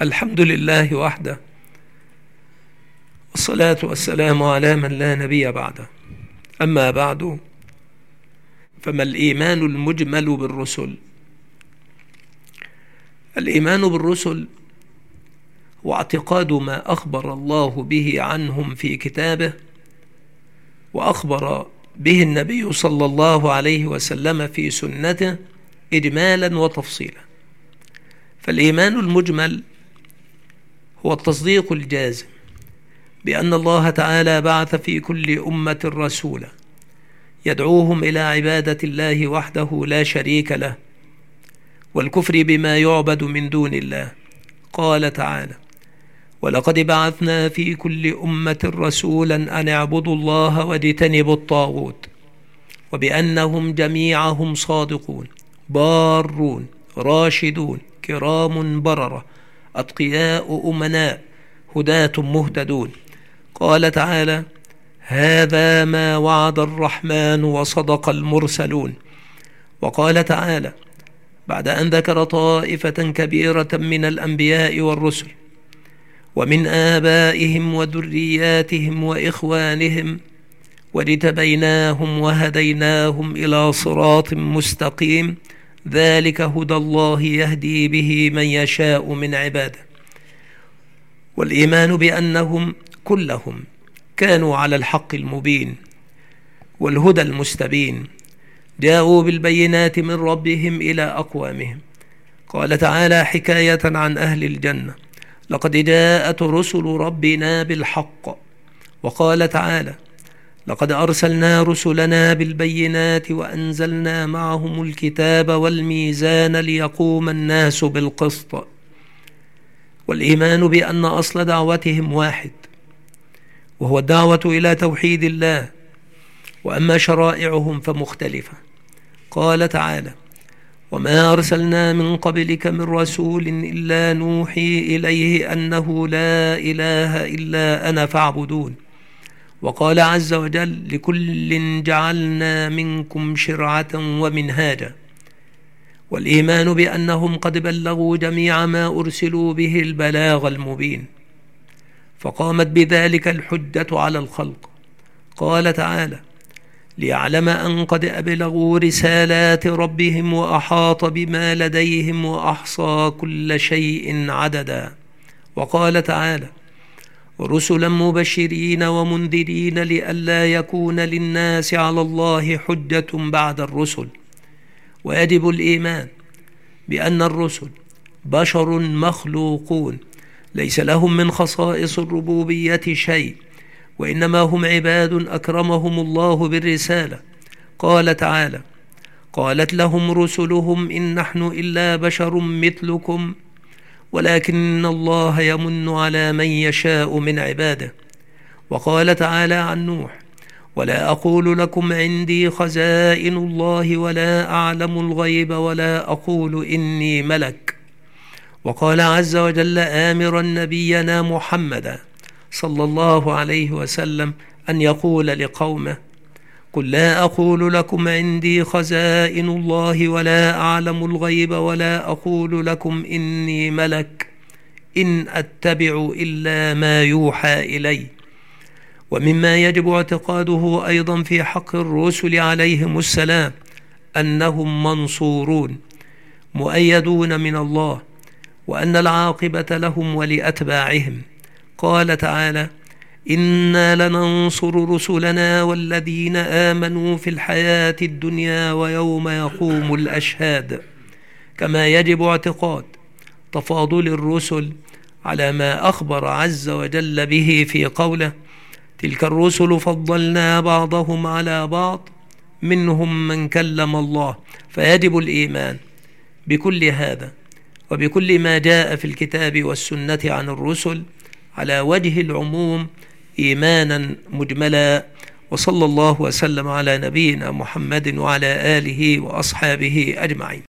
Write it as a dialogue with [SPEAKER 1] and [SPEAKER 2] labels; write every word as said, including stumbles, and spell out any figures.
[SPEAKER 1] الحمد لله وحده، والصلاة والسلام على من لا نبي بعده. أما بعد، فما الإيمان المجمل بالرسل؟ الإيمان بالرسل هو اعتقاد ما أخبر الله به عنهم في كتابه، وأخبر به النبي صلى الله عليه وسلم في سنته إجمالا وتفصيلا. فالإيمان المجمل هو التصديق الجازم بأن الله تعالى بعث في كل أمة رسولا يدعوهم إلى عبادة الله وحده لا شريك له، والكفر بما يعبد من دون الله. قال تعالى: ولقد بعثنا في كل أمة رسولا أن اعبدوا الله واجتنبوا الطاغوت، وبأنهم جميعهم صادقون بارون راشدون كرام بررة أتقياء أمناء هداة مهتدون. قال تعالى: هذا ما وعد الرحمن وصدق المرسلون. وقال تعالى بعد أن ذكر طائفة كبيرة من الأنبياء والرسل ومن آبائهم وذرياتهم وإخوانهم واجتبيناهم وهديناهم إلى صراط مستقيم، ذلك هدى الله يهدي به من يشاء من عباده. والإيمان بأنهم كلهم كانوا على الحق المبين والهدى المستبين، جاءوا بالبينات من ربهم إلى أقوامهم. قال تعالى حكاية عن أهل الجنة: لقد جاءت رسل ربنا بالحق. وقال تعالى: لقد أرسلنا رسلنا بالبينات وأنزلنا معهم الكتاب والميزان ليقوم الناس بالقسط. والإيمان بأن أصل دعوتهم واحد، وهو الدعوة إلى توحيد الله، وأما شرائعهم فمختلفة. قال تعالى: وما أرسلنا من قبلك من رسول إلا نوحي إليه أنه لا إله إلا أنا فاعبدون. وقال عز وجل: لكل جعلنا منكم شرعة ومنهاجا. والإيمان بأنهم قد بلغوا جميع ما أرسلوا به البلاغ المبين، فقامت بذلك الحجة على الخلق. قال تعالى: ليعلم أن قد أبلغوا رسالات ربهم وأحاط بما لديهم وأحصى كل شيء عددا. وقال تعالى: رسلا مبشرين ومنذرين لئلا يكون للناس على الله حجة بعد الرسل. ويجب الإيمان بأن الرسل بشر مخلوقون، ليس لهم من خصائص الربوبية شيء، وإنما هم عباد أكرمهم الله بالرسالة. قال تعالى: قالت لهم رسلهم إن نحن إلا بشر مثلكم ولكن الله يمن على من يشاء من عباده. وقال تعالى عن نوح: ولا أقول لكم عندي خزائن الله ولا أعلم الغيب ولا أقول إني ملك. وقال عز وجل آمرا نبينا محمدا صلى الله عليه وسلم أن يقول لقومه: قل لا أقول لكم عندي خزائن الله ولا أعلم الغيب ولا أقول لكم إني ملك إن أتبع إلا ما يوحى إلي. ومما يجب اعتقاده أيضا في حق الرسل عليهم السلام أنهم منصورون مؤيدون من الله، وأن العاقبة لهم ولأتباعهم. قال تعالى: إنا لننصر رسلنا والذين آمنوا في الحياة الدنيا ويوم يقوم الأشهاد. كما يجب اعتقاد تفاضل الرسل على ما أخبر عز وجل به في قوله: تلك الرسل فضلنا بعضهم على بعض منهم من كلم الله. فيجب الإيمان بكل هذا وبكل ما جاء في الكتاب والسنة عن الرسل على وجه العموم إيمانا مجملا. وصلى الله وسلم على نبينا محمد وعلى آله وأصحابه أجمعين.